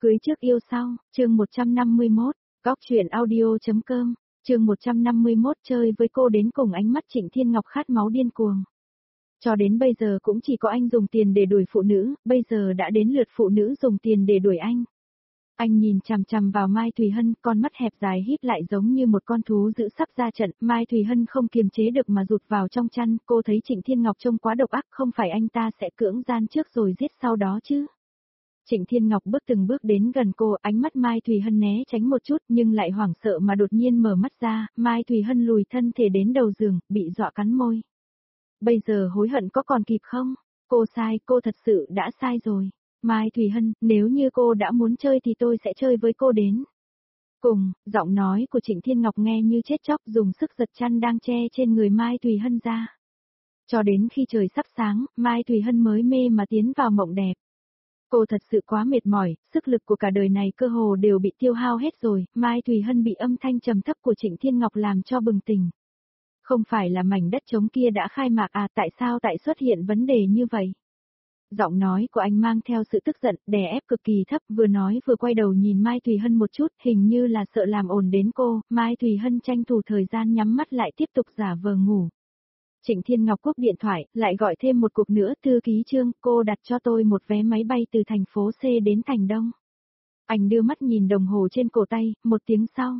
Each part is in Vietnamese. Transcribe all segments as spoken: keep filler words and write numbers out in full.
Cưới trước yêu sau, chương một trăm năm mươi mốt, góc truyện audio.com, chương một trăm năm mươi mốt chơi với cô đến cùng ánh mắt Trịnh Thiên Ngọc khát máu điên cuồng. Cho đến bây giờ cũng chỉ có anh dùng tiền để đuổi phụ nữ, bây giờ đã đến lượt phụ nữ dùng tiền để đuổi anh. Anh nhìn chằm chằm vào Mai Thùy Hân, con mắt hẹp dài híp lại giống như một con thú dữ sắp ra trận, Mai Thùy Hân không kiềm chế được mà rụt vào trong chăn, cô thấy Trịnh Thiên Ngọc trông quá độc ác, không phải anh ta sẽ cưỡng gian trước rồi giết sau đó chứ. Trịnh Thiên Ngọc bước từng bước đến gần cô, ánh mắt Mai Thùy Hân né tránh một chút nhưng lại hoảng sợ mà đột nhiên mở mắt ra, Mai Thùy Hân lùi thân thể đến đầu giường, bị dọa cắn môi. Bây giờ hối hận có còn kịp không? Cô sai, cô thật sự đã sai rồi. Mai Thùy Hân, nếu như cô đã muốn chơi thì tôi sẽ chơi với cô đến. Cùng, giọng nói của Trịnh Thiên Ngọc nghe như chết chóc dùng sức giật chăn đang che trên người Mai Thùy Hân ra. Cho đến khi trời sắp sáng, Mai Thùy Hân mới mê mà tiến vào mộng đẹp. Cô thật sự quá mệt mỏi, sức lực của cả đời này cơ hồ đều bị tiêu hao hết rồi, Mai Thùy Hân bị âm thanh trầm thấp của Trịnh Thiên Ngọc làm cho bừng tỉnh. Không phải là mảnh đất trống kia đã khai mạc à, tại sao tại xuất hiện vấn đề như vậy? Giọng nói của anh mang theo sự tức giận, đè ép cực kỳ thấp, vừa nói vừa quay đầu nhìn Mai Thùy Hân một chút, hình như là sợ làm ồn đến cô, Mai Thùy Hân tranh thủ thời gian nhắm mắt lại tiếp tục giả vờ ngủ. Trịnh Thiên Ngọc cúp điện thoại, lại gọi thêm một cuộc nữa, thư ký Trương, cô đặt cho tôi một vé máy bay từ thành phố C đến thành Đông. Anh đưa mắt nhìn đồng hồ trên cổ tay, một tiếng sau.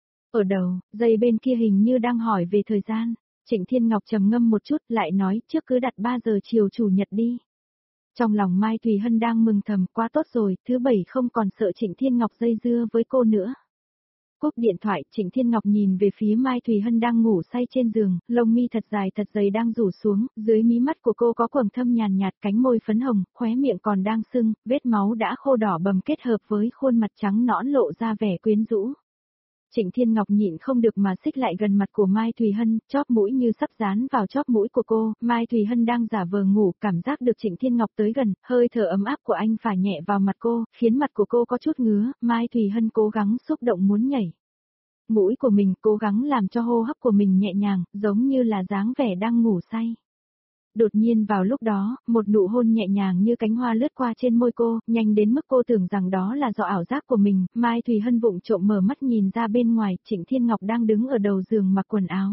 Ở đầu, dây bên kia hình như đang hỏi về thời gian, Trịnh Thiên Ngọc trầm ngâm một chút lại nói trước cứ đặt ba giờ chiều chủ nhật đi. Trong lòng Mai Thùy Hân đang mừng thầm, quá tốt rồi, thứ bảy không còn sợ Trịnh Thiên Ngọc dây dưa với cô nữa. Cúp điện thoại, Trịnh Thiên Ngọc nhìn về phía Mai Thùy Hân đang ngủ say trên giường, lông mi thật dài thật dày đang rủ xuống, dưới mí mắt của cô có quầng thâm nhàn nhạt, cánh môi phấn hồng, khóe miệng còn đang sưng, vết máu đã khô đỏ bầm kết hợp với khuôn mặt trắng nõn lộ ra vẻ quyến rũ. Trịnh Thiên Ngọc nhịn không được mà xích lại gần mặt của Mai Thùy Hân, chóp mũi như sắp dán vào chóp mũi của cô, Mai Thùy Hân đang giả vờ ngủ, cảm giác được Trịnh Thiên Ngọc tới gần, hơi thở ấm áp của anh phả nhẹ vào mặt cô, khiến mặt của cô có chút ngứa, Mai Thùy Hân cố gắng xúc động muốn nhảy. Mũi của mình cố gắng làm cho hô hấp của mình nhẹ nhàng, giống như là dáng vẻ đang ngủ say. Đột nhiên vào lúc đó, một nụ hôn nhẹ nhàng như cánh hoa lướt qua trên môi cô, nhanh đến mức cô tưởng rằng đó là do ảo giác của mình, Mai Thùy Hân vụng trộm mở mắt nhìn ra bên ngoài, Trịnh Thiên Ngọc đang đứng ở đầu giường mặc quần áo.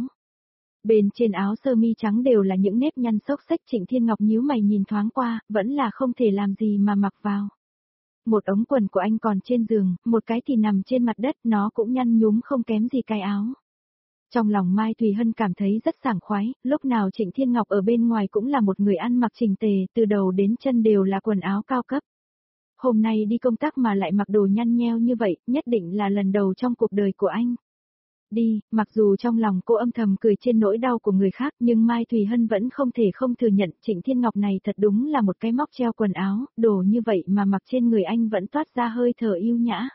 Bên trên áo sơ mi trắng đều là những nếp nhăn xốc xếch, Trịnh Thiên Ngọc nhíu mày nhìn thoáng qua, vẫn là không thể làm gì mà mặc vào. Một ống quần của anh còn trên giường, một cái thì nằm trên mặt đất, nó cũng nhăn nhúm không kém gì cái áo. Trong lòng Mai Thùy Hân cảm thấy rất sảng khoái, lúc nào Trịnh Thiên Ngọc ở bên ngoài cũng là một người ăn mặc chỉnh tề, từ đầu đến chân đều là quần áo cao cấp. Hôm nay đi công tác mà lại mặc đồ nhăn nheo như vậy, nhất định là lần đầu trong cuộc đời của anh. Đi, mặc dù trong lòng cô âm thầm cười trên nỗi đau của người khác nhưng Mai Thùy Hân vẫn không thể không thừa nhận Trịnh Thiên Ngọc này thật đúng là một cái móc treo quần áo, đồ như vậy mà mặc trên người anh vẫn toát ra hơi thở yêu nhã.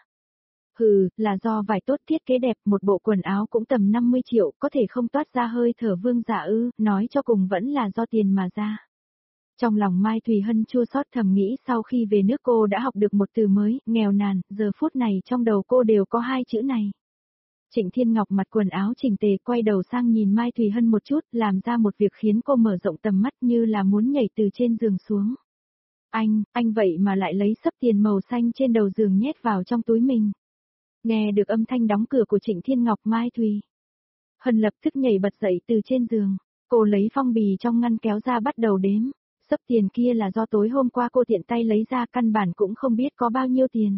Hừ, là do vải tốt thiết kế đẹp, một bộ quần áo cũng tầm năm mươi triệu, có thể không toát ra hơi thở vương giả ư, nói cho cùng vẫn là do tiền mà ra. Trong lòng Mai Thùy Hân chua xót thầm nghĩ sau khi về nước cô đã học được một từ mới, nghèo nàn, giờ phút này trong đầu cô đều có hai chữ này. Trịnh Thiên Ngọc mặc quần áo chỉnh tề quay đầu sang nhìn Mai Thùy Hân một chút, làm ra một việc khiến cô mở rộng tầm mắt như là muốn nhảy từ trên giường xuống. Anh, anh vậy mà lại lấy xấp tiền màu xanh trên đầu giường nhét vào trong túi mình. Nghe được âm thanh đóng cửa của Trịnh Thiên Ngọc, Mai Thùy Hân lập tức nhảy bật dậy từ trên giường, cô lấy phong bì trong ngăn kéo ra bắt đầu đếm, xấp tiền kia là do tối hôm qua cô tiện tay lấy ra căn bản cũng không biết có bao nhiêu tiền.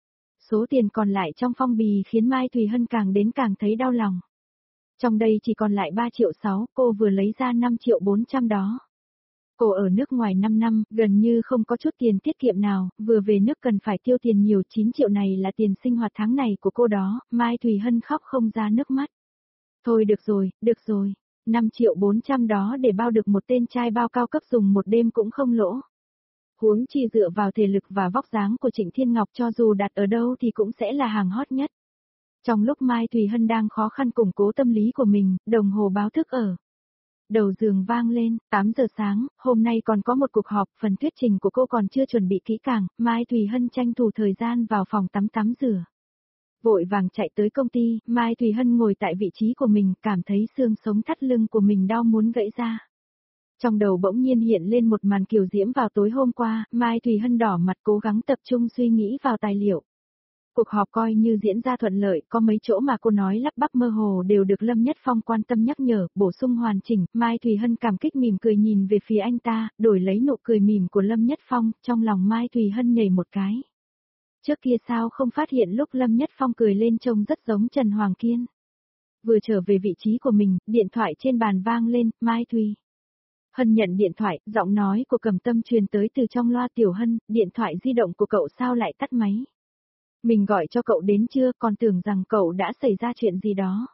Số tiền còn lại trong phong bì khiến Mai Thùy Hân càng đến càng thấy đau lòng. Trong đây chỉ còn lại ba triệu sáu, cô vừa lấy ra năm triệu bốn trăm đó. Cô ở nước ngoài năm năm, gần như không có chút tiền tiết kiệm nào, vừa về nước cần phải tiêu tiền nhiều, chín triệu này là tiền sinh hoạt tháng này của cô đó, Mai Thùy Hân khóc không ra nước mắt. Thôi được rồi, được rồi, năm triệu bốn trăm đó để bao được một tên trai bao cao cấp dùng một đêm cũng không lỗ. Huống chi dựa vào thể lực và vóc dáng của Trịnh Thiên Ngọc cho dù đặt ở đâu thì cũng sẽ là hàng hot nhất. Trong lúc Mai Thùy Hân đang khó khăn củng cố tâm lý của mình, đồng hồ báo thức ở đầu giường vang lên, tám giờ sáng, hôm nay còn có một cuộc họp, phần thuyết trình của cô còn chưa chuẩn bị kỹ càng, Mai Thùy Hân tranh thủ thời gian vào phòng tắm tắm rửa. Vội vàng chạy tới công ty, Mai Thùy Hân ngồi tại vị trí của mình, cảm thấy xương sống thắt lưng của mình đau muốn gãy ra. Trong đầu bỗng nhiên hiện lên một màn kiều diễm vào tối hôm qua, Mai Thùy Hân đỏ mặt cố gắng tập trung suy nghĩ vào tài liệu. Cuộc họp coi như diễn ra thuận lợi, có mấy chỗ mà cô nói lắp bắp mơ hồ đều được Lâm Nhất Phong quan tâm nhắc nhở, bổ sung hoàn chỉnh. Mai Thùy Hân cảm kích mỉm cười nhìn về phía anh ta, đổi lấy nụ cười mỉm của Lâm Nhất Phong, trong lòng Mai Thùy Hân nhảy một cái. Trước kia sao không phát hiện lúc Lâm Nhất Phong cười lên trông rất giống Trần Hoàng Kiên. Vừa trở về vị trí của mình, điện thoại trên bàn vang lên, Mai Thùy Hân nhận điện thoại, giọng nói của Cầm Tâm truyền tới từ trong loa. Tiểu Hân, điện thoại di động của cậu sao lại tắt máy? Mình gọi cho cậu đến chưa, còn tưởng rằng cậu đã xảy ra chuyện gì đó.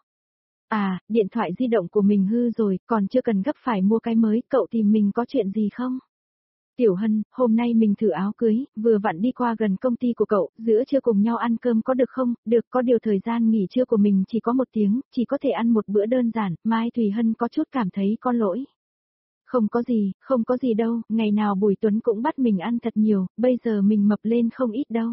À, điện thoại di động của mình hư rồi, còn chưa cần gấp phải mua cái mới, cậu tìm mình có chuyện gì không? Tiểu Hân, hôm nay mình thử áo cưới, vừa vặn đi qua gần công ty của cậu, giữa trưa cùng nhau ăn cơm có được không? Được, có điều thời gian nghỉ trưa của mình chỉ có một tiếng, chỉ có thể ăn một bữa đơn giản. Mai Thùy Hân có chút cảm thấy có lỗi. Không có gì, không có gì đâu, ngày nào Bùi Tuấn cũng bắt mình ăn thật nhiều, bây giờ mình mập lên không ít đâu.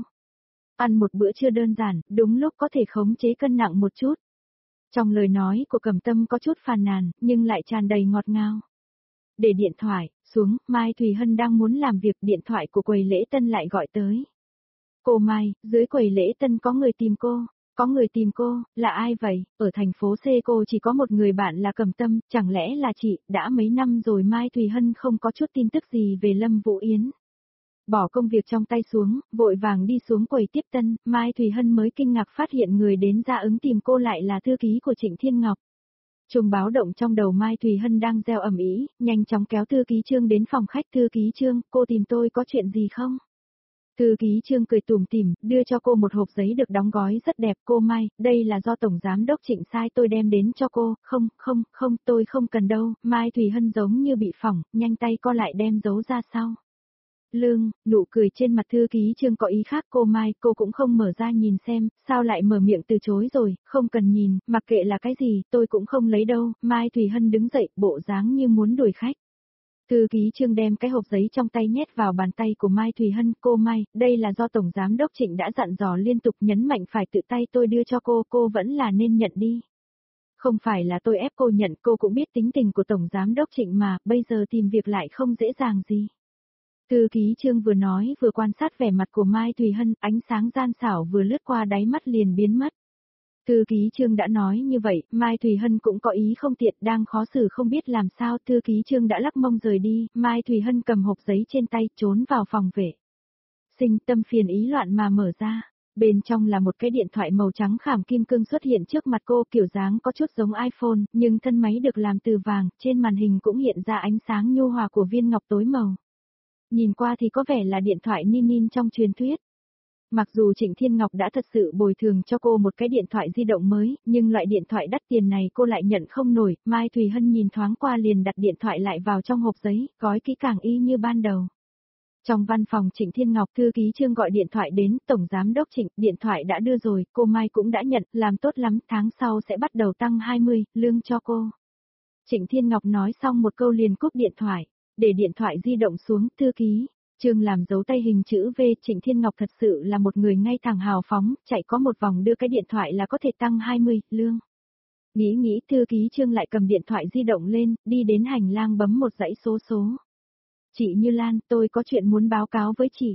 Ăn một bữa trưa đơn giản, đúng lúc có thể khống chế cân nặng một chút. Trong lời nói của Cẩm Tâm có chút phàn nàn, nhưng lại tràn đầy ngọt ngào. Để điện thoại xuống, Mai Thùy Hân đang muốn làm việc, điện thoại của quầy lễ tân lại gọi tới. Cô Mai, dưới quầy lễ tân có người tìm cô. Có người tìm cô, là ai vậy? Ở thành phố C cô chỉ có một người bạn là Cẩm Tâm, chẳng lẽ là chị? Đã mấy năm rồi Mai Thùy Hân không có chút tin tức gì về Lâm Vũ Yến. Bỏ công việc trong tay xuống, vội vàng đi xuống quầy tiếp tân, Mai Thùy Hân mới kinh ngạc phát hiện người đến ra ứng tìm cô lại là thư ký của Trịnh Thiên Ngọc. Chuông báo động trong đầu Mai Thùy Hân đang reo ầm ĩ, nhanh chóng kéo thư ký Trương đến phòng khách. Thư ký Trương, cô tìm tôi có chuyện gì không? Thư ký Trương cười tủm tỉm, đưa cho cô một hộp giấy được đóng gói rất đẹp. Cô Mai, đây là do Tổng Giám Đốc Trịnh sai tôi đem đến cho cô. Không, không, không, tôi không cần đâu. Mai Thùy Hân giống như bị phỏng, nhanh tay co lại đem giấu ra sau lưng. Nụ cười trên mặt thư ký Trương có ý khác. Cô Mai, cô cũng không mở ra nhìn xem, sao lại mở miệng từ chối rồi? Không cần nhìn, mặc kệ là cái gì, tôi cũng không lấy đâu. Mai Thùy Hân đứng dậy, bộ dáng như muốn đuổi khách. Thư ký Trương đem cái hộp giấy trong tay nhét vào bàn tay của Mai Thùy Hân. Cô Mai, đây là do Tổng Giám Đốc Trịnh đã dặn dò liên tục, nhấn mạnh phải tự tay tôi đưa cho cô, cô vẫn là nên nhận đi. Không phải là tôi ép cô nhận, cô cũng biết tính tình của Tổng Giám Đốc Trịnh mà, bây giờ tìm việc lại không dễ dàng gì. Thư ký Trương vừa nói vừa quan sát vẻ mặt của Mai Thùy Hân, ánh sáng gian xảo vừa lướt qua đáy mắt liền biến mất. Thư ký Trương đã nói như vậy, Mai Thùy Hân cũng có ý không tiện, đang khó xử không biết làm sao. Thư ký Trương đã lắc mông rời đi, Mai Thùy Hân cầm hộp giấy trên tay, trốn vào phòng vệ sinh, tâm phiền ý loạn mà mở ra. Bên trong là một cái điện thoại màu trắng khảm kim cương xuất hiện trước mặt cô, kiểu dáng có chút giống iPhone, nhưng thân máy được làm từ vàng, trên màn hình cũng hiện ra ánh sáng nhu hòa của viên ngọc tối màu. Nhìn qua thì có vẻ là điện thoại nin nin trong truyền thuyết. Mặc dù Trịnh Thiên Ngọc đã thật sự bồi thường cho cô một cái điện thoại di động mới, nhưng loại điện thoại đắt tiền này cô lại nhận không nổi. Mai Thùy Hân nhìn thoáng qua liền đặt điện thoại lại vào trong hộp giấy, gói kỹ càng y như ban đầu. Trong văn phòng Trịnh Thiên Ngọc, thư ký Trương gọi điện thoại đến. Tổng Giám Đốc Trịnh, điện thoại đã đưa rồi, cô Mai cũng đã nhận, làm tốt lắm, tháng sau sẽ bắt đầu tăng hai mươi, lương cho cô. Trịnh Thiên Ngọc nói xong một câu liền cúp điện thoại, để điện thoại di động xuống. Thư ký Trương làm dấu tay hình chữ V. Trịnh Thiên Ngọc thật sự là một người ngay thẳng hào phóng, chạy có một vòng đưa cái điện thoại là có thể tăng hai mươi, lương. Nghĩ nghĩ, thư ký Trương lại cầm điện thoại di động lên, đi đến hành lang bấm một dãy số số. Chị Như Lan, tôi có chuyện muốn báo cáo với chị.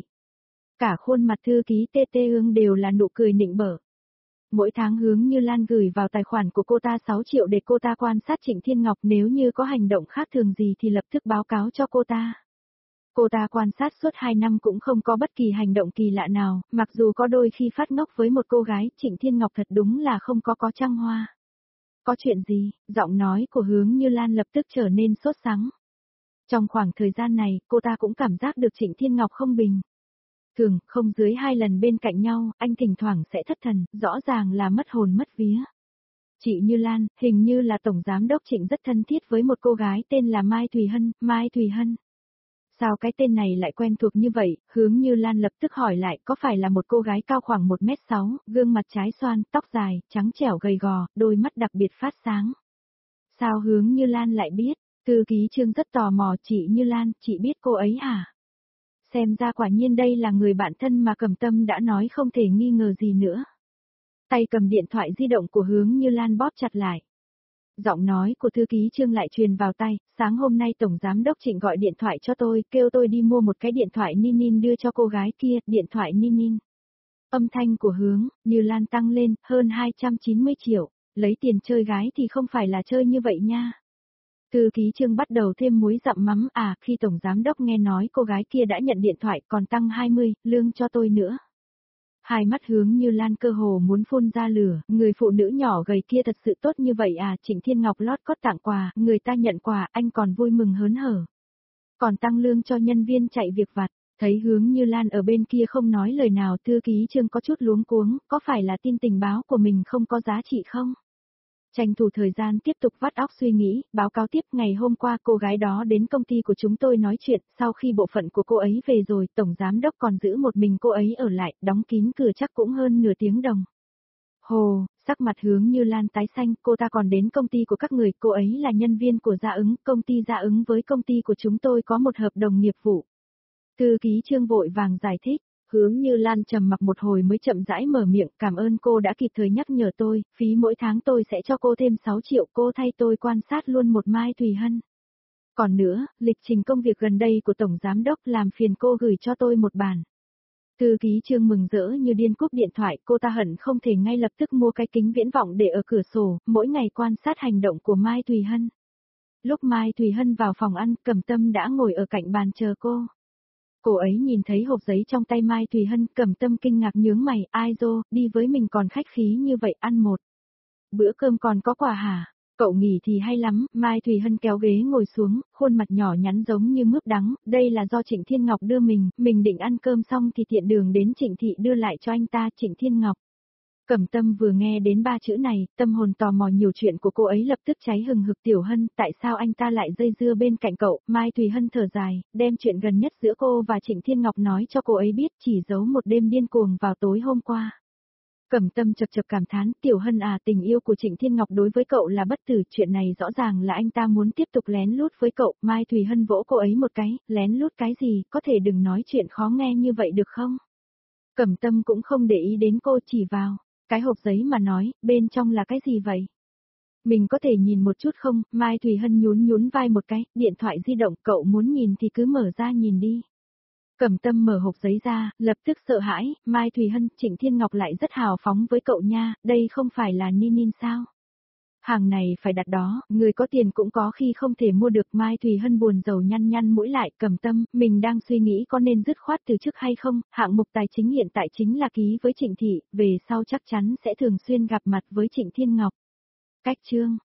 Cả khuôn mặt thư ký tê tê Hương đều là nụ cười nịnh bợ. Mỗi tháng Hướng Như Lan gửi vào tài khoản của cô ta sáu triệu để cô ta quan sát Trịnh Thiên Ngọc, nếu như có hành động khác thường gì thì lập tức báo cáo cho cô ta. Cô ta quan sát suốt hai năm cũng không có bất kỳ hành động kỳ lạ nào, mặc dù có đôi khi phát ngốc với một cô gái. Trịnh Thiên Ngọc thật đúng là không có có trăng hoa. Có chuyện gì? Giọng nói của Hướng Như Lan lập tức trở nên sốt sắng. Trong khoảng thời gian này, cô ta cũng cảm giác được Trịnh Thiên Ngọc không bình thường, không dưới hai lần bên cạnh nhau, anh thỉnh thoảng sẽ thất thần, rõ ràng là mất hồn mất vía. Chị Như Lan, hình như là Tổng Giám Đốc Trịnh rất thân thiết với một cô gái tên là Mai Thùy Hân. Mai Thùy Hân? Sao cái tên này lại quen thuộc như vậy? Hướng Như Lan lập tức hỏi lại, có phải là một cô gái cao khoảng một mét sáu, gương mặt trái xoan, tóc dài, trắng trẻo gầy gò, đôi mắt đặc biệt phát sáng? Sao Hướng Như Lan lại biết? Thư ký Trương rất tò mò. Chị Như Lan, chị biết cô ấy hả? Xem ra quả nhiên đây là người bạn thân mà Cẩm Tâm đã nói, không thể nghi ngờ gì nữa. Tay cầm điện thoại di động của Hướng Như Lan bóp chặt lại. Giọng nói của thư ký Trương lại truyền vào tai, sáng hôm nay Tổng Giám đốc Trịnh gọi điện thoại cho tôi, kêu tôi đi mua một cái điện thoại Ninin đưa cho cô gái kia, điện thoại Ninin. Âm thanh của Hướng Như Lan tăng lên, hơn hai trăm chín mươi triệu, lấy tiền chơi gái thì không phải là chơi như vậy nha. Thư ký Trương bắt đầu thêm muối dặm mắm à, khi Tổng Giám đốc nghe nói cô gái kia đã nhận điện thoại còn tăng hai mươi, lương cho tôi nữa. Hai mắt Hướng Như Lan cơ hồ muốn phun ra lửa, người phụ nữ nhỏ gầy kia thật sự tốt như vậy à, Trịnh Thiên Ngọc lót cót tặng quà, người ta nhận quà, anh còn vui mừng hớn hở. Còn tăng lương cho nhân viên chạy việc vặt, thấy Hướng Như Lan ở bên kia không nói lời nào, thư ký Trương có chút luống cuống, có phải là tin tình báo của mình không có giá trị không? Tranh thủ thời gian tiếp tục vắt óc suy nghĩ, báo cáo tiếp ngày hôm qua cô gái đó đến công ty của chúng tôi nói chuyện, sau khi bộ phận của cô ấy về rồi, Tổng Giám đốc còn giữ một mình cô ấy ở lại, đóng kín cửa chắc cũng hơn nửa tiếng đồng. Hồ, sắc mặt Hướng Như Lan tái xanh, cô ta còn đến công ty của các người, cô ấy là nhân viên của Gia ứng, công ty Gia ứng với công ty của chúng tôi có một hợp đồng nghiệp vụ. Thư ký Trương vội vàng giải thích. Hướng Như Lan trầm mặc một hồi mới chậm rãi mở miệng, cảm ơn cô đã kịp thời nhắc nhở tôi, phí mỗi tháng tôi sẽ cho cô thêm sáu triệu, cô thay tôi quan sát luôn một Mai Thùy Hân. Còn nữa, lịch trình công việc gần đây của Tổng Giám đốc làm phiền cô gửi cho tôi một bản. Thư ký Trương mừng rỡ như điên cúp điện thoại, cô ta hận không thể ngay lập tức mua cái kính viễn vọng để ở cửa sổ, mỗi ngày quan sát hành động của Mai Thùy Hân. Lúc Mai Thùy Hân vào phòng ăn, Cẩm Tâm đã ngồi ở cạnh bàn chờ cô. Cô ấy nhìn thấy hộp giấy trong tay Mai Thùy Hân, Cẩm Tâm kinh ngạc nhướng mày, ai dô, đi với mình còn khách khí như vậy, ăn một bữa cơm còn có quà hả? Cậu nghỉ thì hay lắm, Mai Thùy Hân kéo ghế ngồi xuống, khuôn mặt nhỏ nhắn giống như mướp đắng, đây là do Trịnh Thiên Ngọc đưa mình, mình định ăn cơm xong thì tiện đường đến Trịnh Thị đưa lại cho anh ta, Trịnh Thiên Ngọc. Cẩm Tâm vừa nghe đến ba chữ này, tâm hồn tò mò nhiều chuyện của cô ấy lập tức cháy hừng hực. Tiểu Hân, tại sao anh ta lại dây dưa bên cạnh cậu? Mai Thùy Hân thở dài, đem chuyện gần nhất giữa cô và Trịnh Thiên Ngọc nói cho cô ấy biết, chỉ giấu một đêm điên cuồng vào tối hôm qua. Cẩm Tâm chập chập cảm thán, Tiểu Hân à, tình yêu của Trịnh Thiên Ngọc đối với cậu là bất tử, chuyện này rõ ràng là anh ta muốn tiếp tục lén lút với cậu. Mai Thùy Hân vỗ cô ấy một cái, lén lút cái gì, có thể đừng nói chuyện khó nghe như vậy được không? Cẩm Tâm cũng không để ý đến cô, chỉ vào cái hộp giấy mà nói, bên trong là cái gì vậy? Mình có thể nhìn một chút không? Mai Thùy Hân nhún nhún vai một cái, điện thoại di động, cậu muốn nhìn thì cứ mở ra nhìn đi. Cẩm Tâm mở hộp giấy ra, lập tức sợ hãi, Mai Thùy Hân, Trịnh Thiên Ngọc lại rất hào phóng với cậu nha, đây không phải là Ninin sao? Hàng này phải đặt đó, người có tiền cũng có khi không thể mua được. Mai Thùy Hân buồn rầu nhăn nhăn mũi lại, Cẩm Tâm, mình đang suy nghĩ có nên dứt khoát từ chức hay không, hạng mục tài chính hiện tại chính là ký với Trịnh Thị, về sau chắc chắn sẽ thường xuyên gặp mặt với Trịnh Thiên Ngọc. Cách chương